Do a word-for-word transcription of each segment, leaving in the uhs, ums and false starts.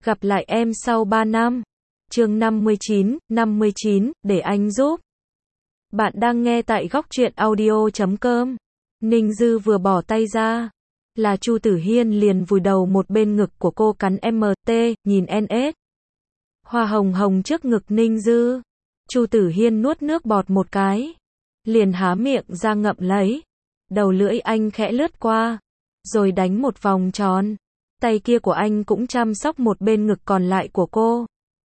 Gặp lại em sau ba năm. Chương năm mươi chín, năm mươi chín, để anh giúp. Bạn đang nghe tại góc truyện audio chấm com. Ninh Dư vừa bỏ tay ra, là Chu Tử Hiên liền vùi đầu một bên ngực của cô cắn em tê, nhìn en ét. Hoa hồng hồng trước ngực Ninh Dư. Chu Tử Hiên nuốt nước bọt một cái, liền há miệng ra ngậm lấy. Đầu lưỡi anh khẽ lướt qua, rồi đánh một vòng tròn. Tay kia của anh cũng chăm sóc một bên ngực còn lại của cô.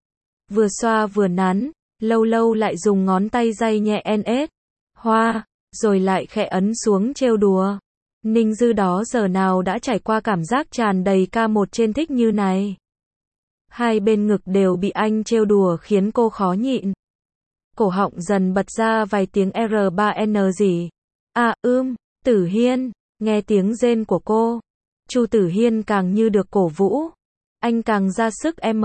Vừa xoa vừa nắn, lâu lâu lại dùng ngón tay day nhẹ en ét. Hoa, rồi lại khẽ ấn xuống trêu đùa. Ninh Dư đó giờ nào đã trải qua cảm giác tràn đầy ca một trên thích như này. Hai bên ngực đều bị anh trêu đùa khiến cô khó nhịn. Cổ họng dần bật ra vài tiếng R ba N gì. À, ưm, Tử Hiên, nghe tiếng rên của cô. Chu Tử Hiên càng như được cổ vũ. Anh càng ra sức M.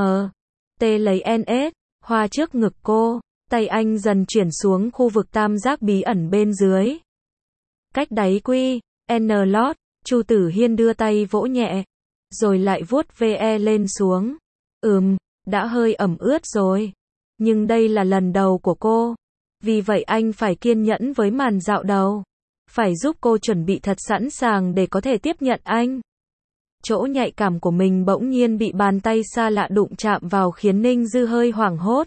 T lấy en ét, hoa trước ngực cô. Tay anh dần chuyển xuống khu vực tam giác bí ẩn bên dưới. Cách đáy quy, N lót, Chu Tử Hiên đưa tay vỗ nhẹ. Rồi lại vuốt ve lên xuống. Ừm, đã hơi ẩm ướt rồi. Nhưng đây là lần đầu của cô. Vì vậy anh phải kiên nhẫn với màn dạo đầu. Phải giúp cô chuẩn bị thật sẵn sàng để có thể tiếp nhận anh. Chỗ nhạy cảm của mình bỗng nhiên bị bàn tay xa lạ đụng chạm vào khiến Ninh Dư hơi hoảng hốt.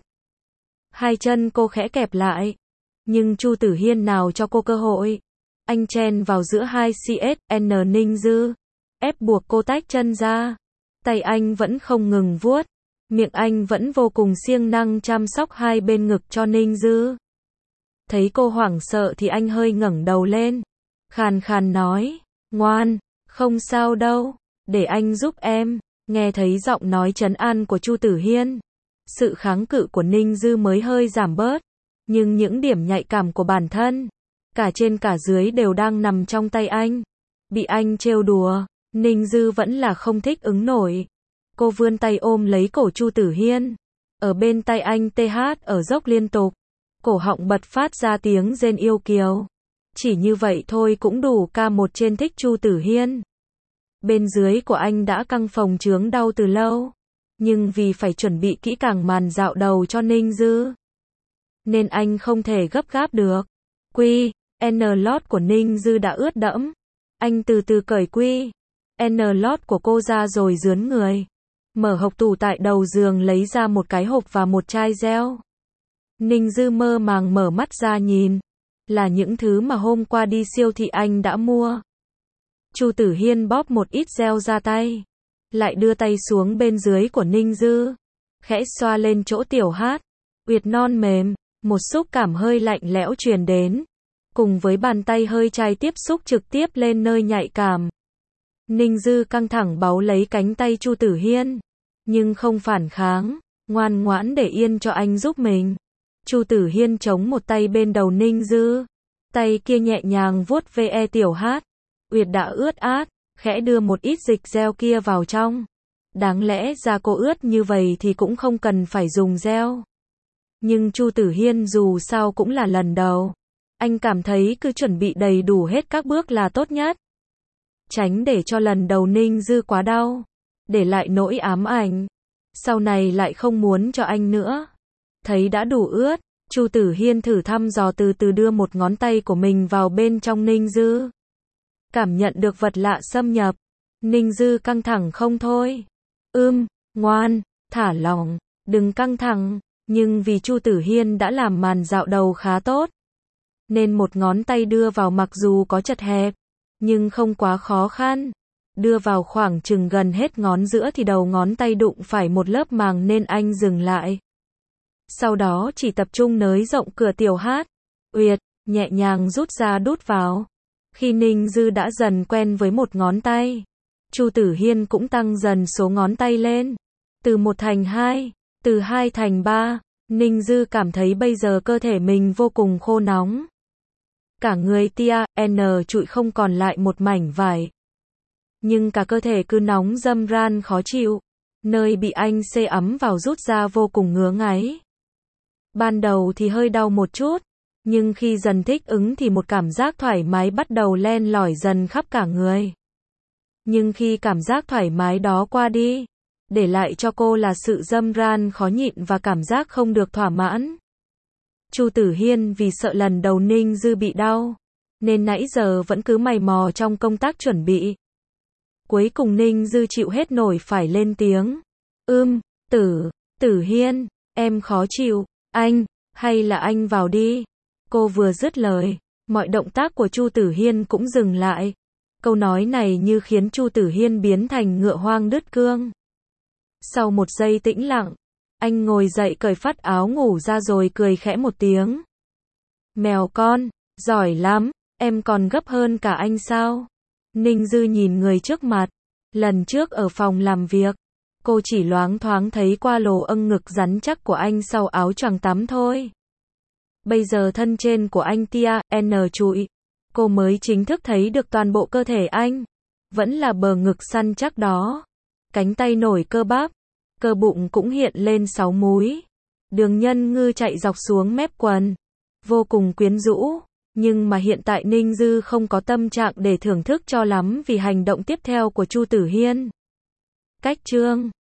Hai chân cô khẽ kẹp lại. Nhưng Chu Tử Hiên nào cho cô cơ hội. Anh chen vào giữa hai C S N Ninh Dư. Ép buộc cô tách chân ra. Tay anh vẫn không ngừng vuốt. Miệng anh vẫn vô cùng siêng năng chăm sóc hai bên ngực cho Ninh Dư. Thấy cô hoảng sợ thì anh hơi ngẩng đầu lên. Khàn khàn nói. Ngoan, không sao đâu. Để anh giúp em. Nghe thấy giọng nói trấn an của Chu Tử Hiên. Sự kháng cự của Ninh Dư mới hơi giảm bớt. Nhưng những điểm nhạy cảm của bản thân, cả trên cả dưới đều đang nằm trong tay anh. Bị anh trêu đùa, Ninh Dư vẫn là không thích ứng nổi. Cô vươn tay ôm lấy cổ Chu Tử Hiên. Ở bên tay anh tê hát ở dốc liên tục. Cổ họng bật phát ra tiếng rên yêu kiều. Chỉ như vậy thôi cũng đủ ca một trên thích Chu Tử Hiên. Bên dưới của anh đã căng phồng trướng đau từ lâu. Nhưng vì phải chuẩn bị kỹ càng màn dạo đầu cho Ninh Dư, nên anh không thể gấp gáp được. Quy, N lót của Ninh Dư đã ướt đẫm. Anh từ từ cởi quy, N lót của cô ra rồi rướn người. Mở hộc tủ tại đầu giường lấy ra một cái hộp và một chai gel. Ninh Dư mơ màng mở mắt ra nhìn. Là những thứ mà hôm qua đi siêu thị anh đã mua. Chu Tử Hiên bóp một ít gel ra tay. Lại đưa tay xuống bên dưới của Ninh Dư. Khẽ xoa lên chỗ tiểu hát. Uyệt non mềm. Một xúc cảm hơi lạnh lẽo truyền đến. Cùng với bàn tay hơi chai tiếp xúc trực tiếp lên nơi nhạy cảm. Ninh Dư căng thẳng báu lấy cánh tay Chu Tử Hiên. Nhưng không phản kháng. Ngoan ngoãn để yên cho anh giúp mình. Chu Tử Hiên chống một tay bên đầu Ninh Dư. Tay kia nhẹ nhàng vuốt ve tiểu hát. Uyệt đã ướt át. Khẽ đưa một ít dịch gel kia vào trong. Đáng lẽ da cô ướt như vậy thì cũng không cần phải dùng gel. Nhưng Chu Tử Hiên dù sao cũng là lần đầu. Anh cảm thấy cứ chuẩn bị đầy đủ hết các bước là tốt nhất. Tránh để cho lần đầu Ninh Dư quá đau. Để lại nỗi ám ảnh. Sau này lại không muốn cho anh nữa. Thấy đã đủ ướt, Chu Tử Hiên thử thăm dò từ từ đưa một ngón tay của mình vào bên trong Ninh Dư. Cảm nhận được vật lạ xâm nhập. Ninh Dư căng thẳng không thôi. Ưm, ngoan, thả lỏng, đừng căng thẳng. Nhưng vì Chu Tử Hiên đã làm màn dạo đầu khá tốt. Nên một ngón tay đưa vào mặc dù có chật hẹp. Nhưng không quá khó khăn. Đưa vào khoảng chừng gần hết ngón giữa thì đầu ngón tay đụng phải một lớp màng nên anh dừng lại. Sau đó chỉ tập trung nới rộng cửa tiểu hát. Uyệt, nhẹ nhàng rút ra đút vào. Khi Ninh Dư đã dần quen với một ngón tay, Chu Tử Hiên cũng tăng dần số ngón tay lên. Từ một thành hai, từ hai thành ba, Ninh Dư cảm thấy bây giờ cơ thể mình vô cùng khô nóng. Cả người tia, N trụi không còn lại một mảnh vải. Nhưng cả cơ thể cứ nóng râm ran khó chịu. Nơi bị anh xê ấm vào rút ra vô cùng ngứa ngáy. Ban đầu thì hơi đau một chút. Nhưng khi dần thích ứng thì một cảm giác thoải mái bắt đầu len lỏi dần khắp cả người. Nhưng khi cảm giác thoải mái đó qua đi, để lại cho cô là sự râm ran khó nhịn và cảm giác không được thỏa mãn. Chu Tử Hiên vì sợ lần đầu Ninh Dư bị đau, nên nãy giờ vẫn cứ mày mò trong công tác chuẩn bị. Cuối cùng Ninh Dư chịu hết nổi phải lên tiếng. Ưm, Tử, Tử Hiên, em khó chịu, anh, hay là anh vào đi. Cô vừa dứt lời, mọi động tác của Chu Tử Hiên cũng dừng lại. Câu nói này như khiến Chu Tử Hiên biến thành ngựa hoang đứt cương. Sau một giây tĩnh lặng, anh ngồi dậy cởi phắt áo ngủ ra rồi cười khẽ một tiếng. Mèo con, giỏi lắm, em còn gấp hơn cả anh sao? Ninh Dư nhìn người trước mặt. Lần trước ở phòng làm việc, cô chỉ loáng thoáng thấy qua lồ âng ngực rắn chắc của anh sau áo choàng tắm thôi. Bây giờ thân trên của anh tia, n trụi. Cô mới chính thức thấy được toàn bộ cơ thể anh. Vẫn là bờ ngực săn chắc đó. Cánh tay nổi cơ bắp. Cơ bụng cũng hiện lên sáu múi. Đường nhân ngư chạy dọc xuống mép quần. Vô cùng quyến rũ. Nhưng mà hiện tại Ninh Dư không có tâm trạng để thưởng thức cho lắm vì hành động tiếp theo của Chu Tử Hiên. Cách chương